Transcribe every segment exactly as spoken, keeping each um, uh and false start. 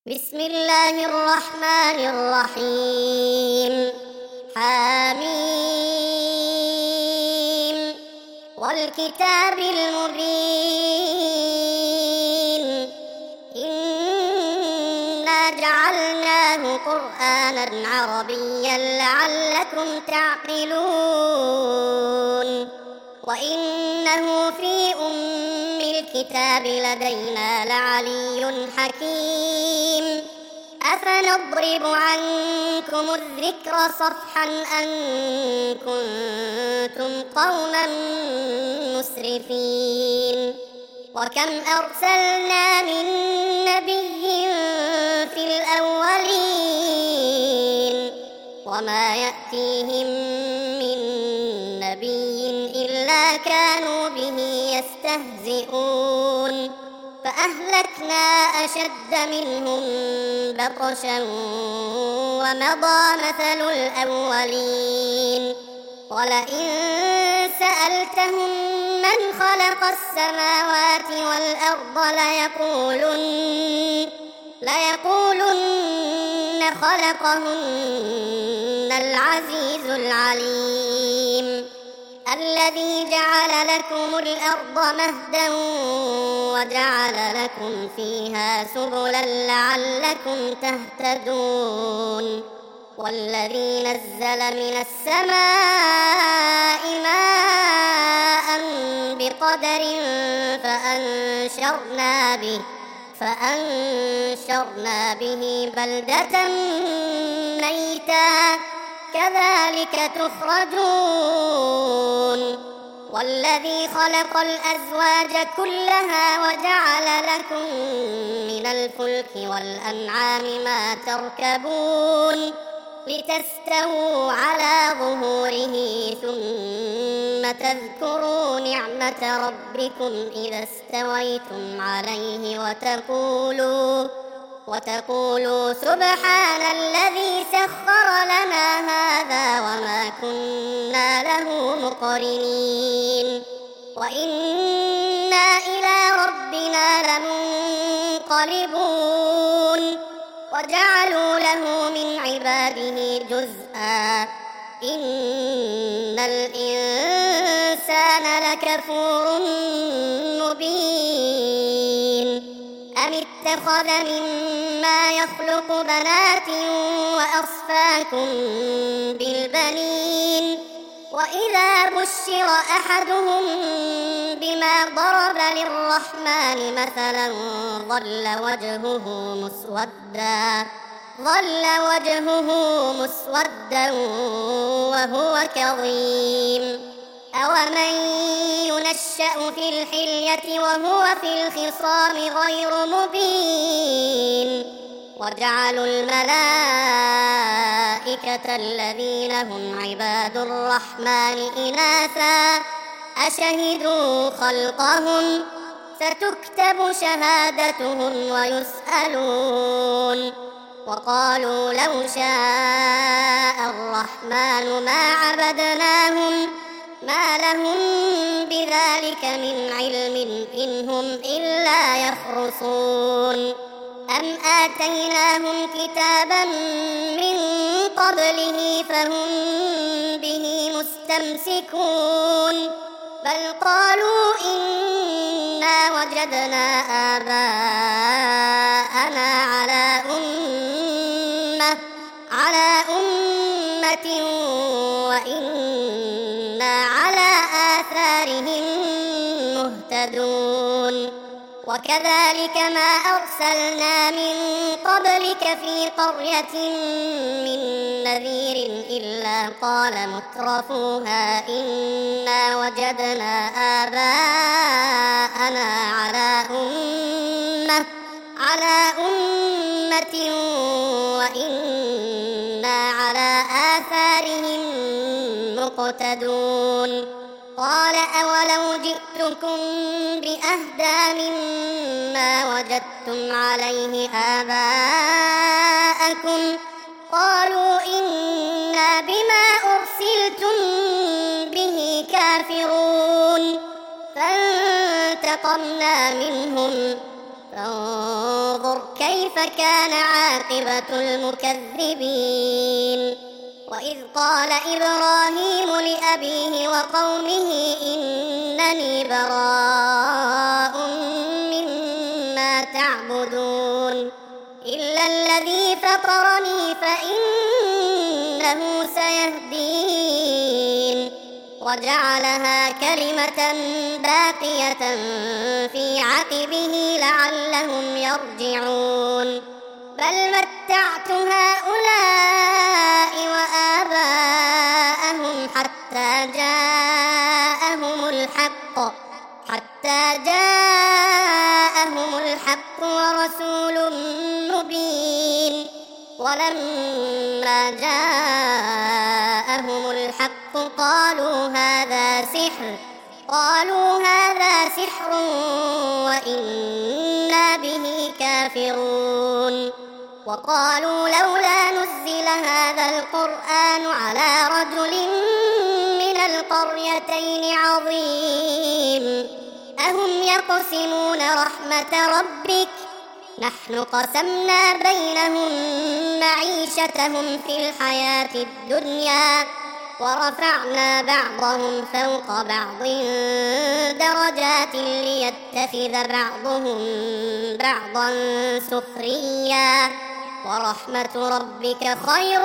بسم الله الرحمن الرحيم. حميم والكتاب المبين إنا جعلناه قرآنا عربيا لعلكم تعقلون وإنه في أم الكتاب لدينا لعلي حكيم. أفنضرب عنكم الذكر صفحا أن كنتم قوما مسرفين. وكم أرسلنا من نبي في الأولين وما يأتيهم من نبي إلا كانوا به يستهزئون. فأهلكنا أشد منهم بطشا ومضى مثل الأولين. ولئن سألتهم من خلق السماوات والأرض ليقولن, ليقولن خلقهن العزيز العليم الذي جعل لكم الأرض مهدا وجعل لكم فيها سبلا لعلكم تهتدون. والذي نزل من السماء ماء بقدر فأنشرنا به, فأنشرنا به بلدة ميتا كذلك تخرجون. والذي خلق الأزواج كلها وجعل لكم من الفلك والأنعام ما تركبون لتستووا على ظهوره ثم تذكروا نعمة ربكم إذا استويتم عليه وتقولوا وتقولوا سبحان الذي سخر لنا هذا وما كنا له مقرنين وإنا إلى ربنا لمنقلبون. وجعلوا له من عباده جزءا إن الإنسان لكفور مبين. أم اتخذ مما يخلق بنات وأصفاكم بالبنين وإذا بشر أحدهم بما ضرب للرحمن مثلا ظل وجهه مسودا ظل وجهه مسودا وهو كظيم. أومن ينشأ في الحلية وهو في الخصام غير مبين. وجعلوا الملائكة الذين هم عباد الرحمن إناثا أشهدوا خلقهم ستكتب شهادتهم ويسألون. وقالوا لو شاء الرحمن ما عبدناهم ما لهم بذلك من علم إن هم إلا يخرصون. أم آتيناهم كتابا من قبله فهم به مستمسكون بل قالوا إنا وجدنا آباءنا على أمة على أمة وإنا على آثارهم مهتدون. وكذلك ما أرسلنا من قبلك في قرية من نذير إلا قال مترفوها إنا وجدنا آباءنا على أمة على أمة وإنا على آثارهم مقتدون. قال أولو جئتكم بأهدى مما وجدتم عليه آباءكم قالوا إنا بما أرسلتم به كافرون. فانتقمنا منهم فانظر كيف كان عاقبة المكذبين وإذ قال إبراهيم لأبيه وقومه إنني براء مما تعبدون إلا الذي فطرني فإنه سيهدين وجعلها كلمة باقية في عقبه لعلهم يرجعون بل متعت هؤلاء وآباءهم حتى جاءهم الحق حتى جاءهم الحق ورسول مبين ولما جاءهم الحق قالوا هذا سحر قالوا هذا سحر وإنا به كافرون وقالوا لولا نزل هذا القرآن على رجل من القريتين عظيم أهم يقسمون رحمة ربك نحن قسمنا بينهم معيشتهم في الحياة الدنيا ورفعنا بعضهم فوق بعض درجات ليتخذ بعضهم بعضا سخريا ورحمة ربك خير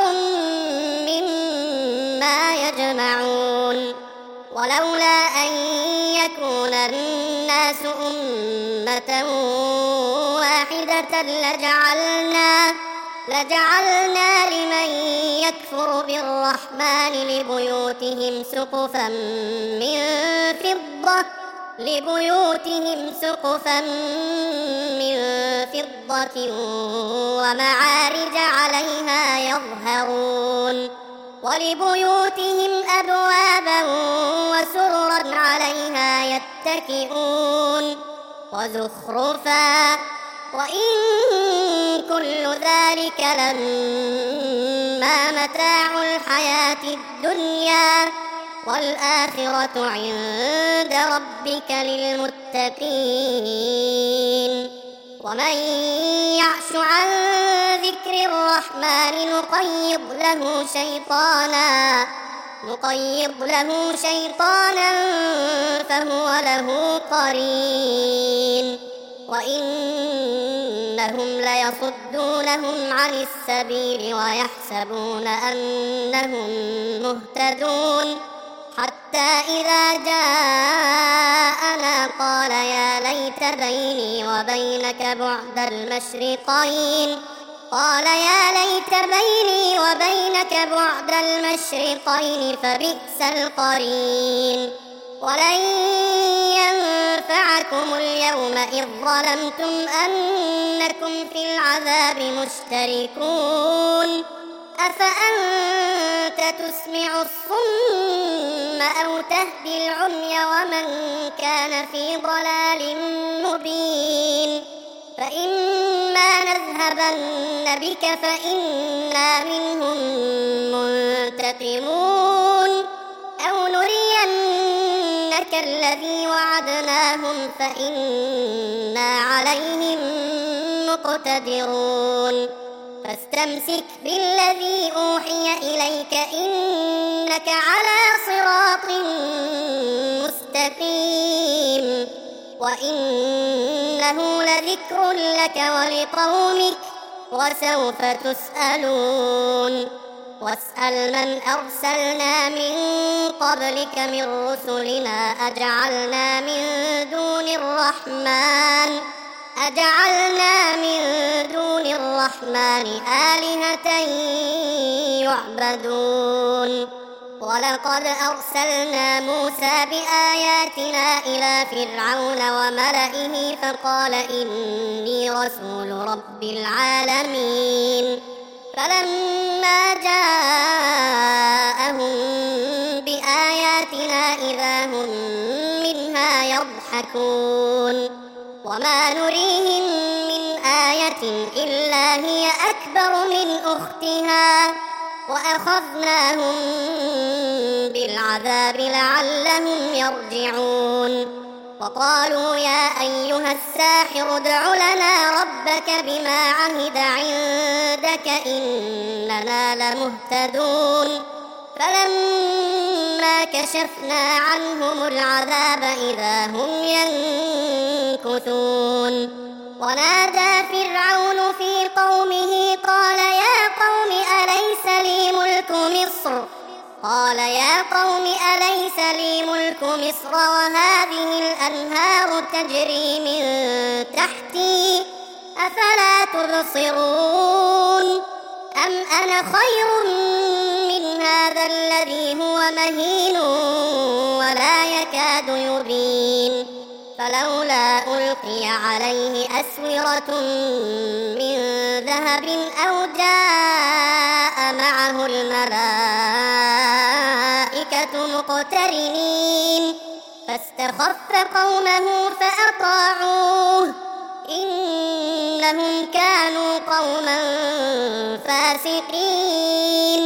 مما يجمعون ولولا أن يكون الناس أمة واحدة لجعلنا لجعلنا لمن يكفر بالرحمن لبيوتهم سقفا من فضة لبيوتهم سقفا من فضة ومعارج عليها يظهرون ولبيوتهم أبوابا وسررا عليها يتكئون وزخرفا وإن كل ذلك لما متاع الحياة الدنيا والآخرة عند ربك للمتقين ومن يعش عن ذكر الرحمن نقيض له شيطانا نقيض له شيطانا فهو له قرين وإنهم ليصدونهم عن السبيل ويحسبون أنهم مهتدون حتى إذا جاءنا قال يا ليت بيني وبينك بعد المشرقين قال يا ليت بيني وبينك بعد المشرقين فبئس القرين ولن ينفعكم اليوم إذ ظلمتم أنكم في العذاب مشتركون أفأنت تسمع الصم أو تهدي العمي ومن كان في ضلال مبين فإما نذهبن بك فإنا منهم منتقمون أو نرينك الذي وعدناهم فإنا عليهم مقتدرون فاستمسك بالذي أوحي إليك إنك على صراط مستقيم وإنه لذكر لك ولقومك وسوف تسألون واسأل من أرسلنا من قبلك من رسلنا أجعلنا من دون الرحمن أجعلنا من دون الرحمن آلهة يعبدون ولقد أرسلنا موسى بآياتنا إلى فرعون وملئه فقال إني رسول رب العالمين فلما جاءهم بآياتنا إذا هم منها يضحكون وما نريهم من آية إلا هي أكبر من أختها وأخذناهم بالعذاب لعلهم يرجعون وقالوا يا أيها الساحر ادع لنا ربك بما عهد عندك إننا لمهتدون فلما كشفنا عنهم العذاب إذا هم ينكثون ونادى فرعون في قومه قال يا قوم أليس لي ملك مصر قال يا قوم أليس لي ملك مصر وهذه الأنهار تجري من تحتي أفلا تبصرون أم أنا خير من هذا الذي هو مهين ولا يكاد يبين فلولا ألقي عليه أسورة من ذهب أو جاء معه الملائكة مقترنين فاستخف قومه فأطاعوه إنهم كانوا قوما فاسقين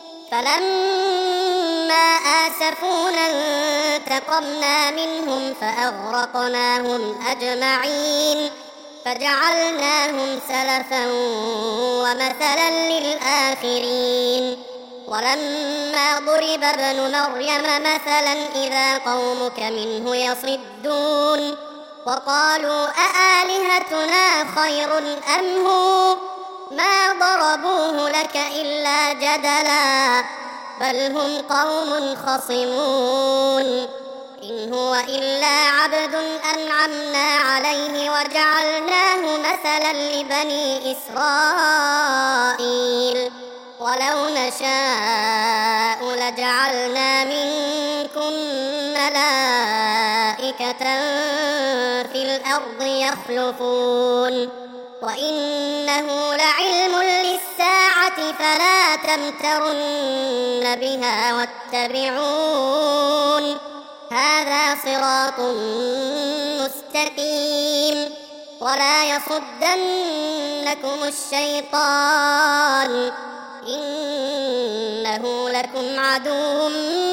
فلما آسفونا انتقمنا منهم فأغرقناهم أجمعين فجعلناهم سلفا ومثلا للآخرين ولما ضرب ابن مريم مثلا إذا قومك منه يصدون وقالوا أآلهتنا خير أم هو ما ضربوه لك إلا جدلا بل هم قوم خصمون إن هو إلا عبد أنعمنا عليه وجعلناه مثلا لبني إسرائيل ولو نشاء لجعلنا منكم ملائكة في الأرض يخلفون وإنه لعلم للساعة فلا تمترن بها واتبعون هذا صراط مستقيم ولا يصدنكم الشيطان إنه لكم عدو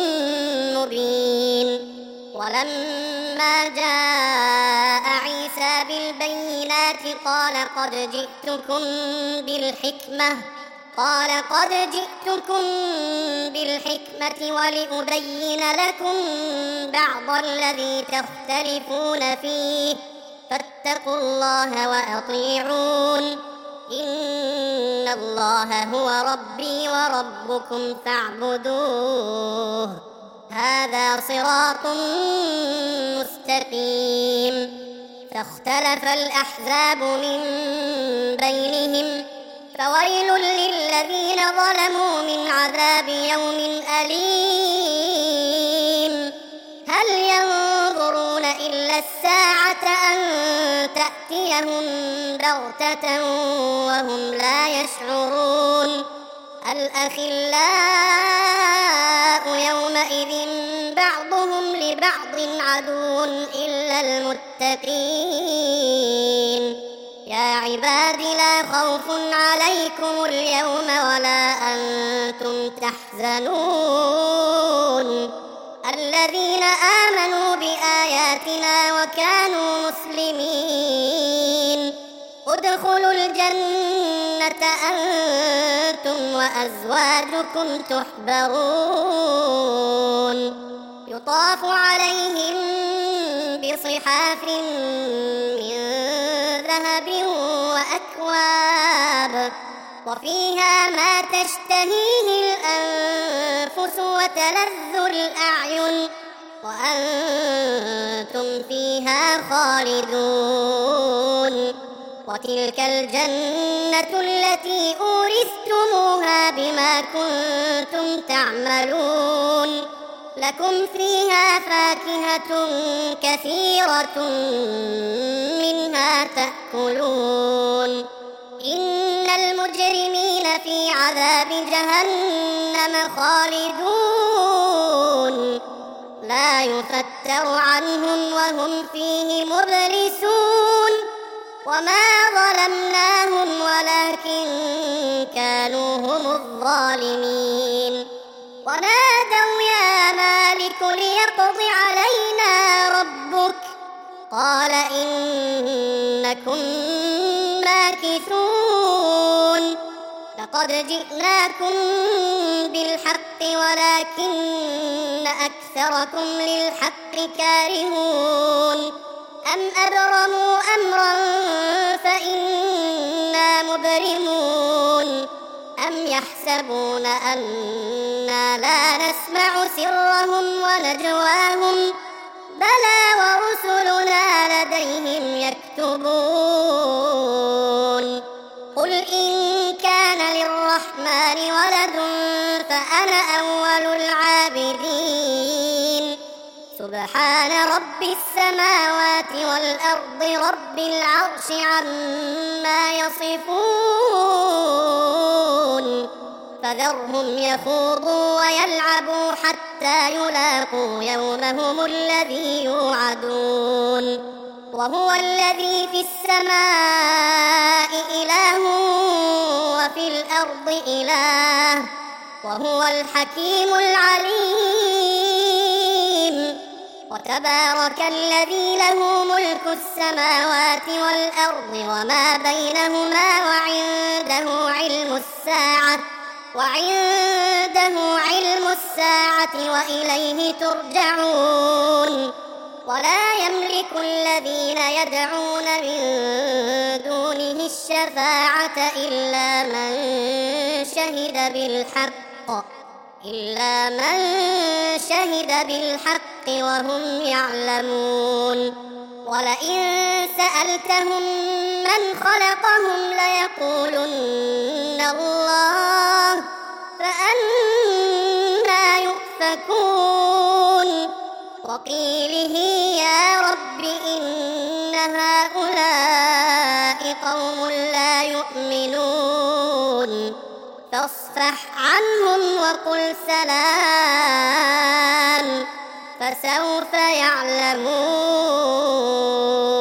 مبين ولما جاء عيسى بالبينات قال قد جئتكم بالحكمة قال قد جئتكم بالحكمة ولأبين لكم بعض الذي تختلفون فيه فاتقوا الله وأطيعون إن الله هو ربي وربكم فاعبدوه هذا صراط مستقيم فاختلف الأحزاب من بينهم فويل للذين ظلموا من عذاب يوم أليم هل ينظرون إلا الساعة أن تأتيهم بغتة وهم لا يشعرون الأخلاء يومئذ بعضهم لبعض عدو إلا المتقين يا عباد لا خوف عليكم اليوم ولا أنتم تحزنون الذين آمنوا بآياتنا وكانوا مسلمين ادخلوا الجنة أنتم وأزواجكم تحبرون يطاف عليهم بصحاف من ذهب وأكواب وفيها ما تشتهيه الأنفس وتلذ الأعين وأنتم فيها خالدون وتلك الجنة التي أورثتموها بما كنتم تعملون لكم فيها فاكهة كثيرة منها تأكلون إن المجرمين في عذاب جهنم خالدون لا يفتر عنهم وهم فيه مبلسون وما ظلمناهم ولكن كانوا هم الظالمين ونادوا يا مالك ليقض علينا ربك قال إنكم ماكثون لقد جئناكم بالحق ولكن أكثركم للحق كارهون أم أبرموا أمرا فإنا مبرمون أم يحسبون أنا لا نسمع سرهم ونجواهم بلى ورسلنا لديهم يكتبون قل إن كان للرحمن ولد فأنا أول العابدين سبحان رب السماوات والأرض رب العرش عما يصفون فذرهم يخوضوا ويلعبوا حتى يلاقوا يومهم الذي يوعدون وهو الذي في السماء إله وفي الأرض إله وهو الحكيم العليم وتبارك الذي له ملك السماوات والأرض وما بينهما وعنده علم الساعة وعنده علم الساعة وإليه ترجعون ولا يملك الذين يدعون من دونه الشفاعة إلا من شهد بالحق إلا من شهد بالحق وهم يعلمون ولئن سألتهم من خلقهم ليقولن الله فأنى يؤفكون وقيله يا رب إن هؤلاء قوم لا يؤمنون فاصفح عنهم وقل سلام فسوف يعلمون.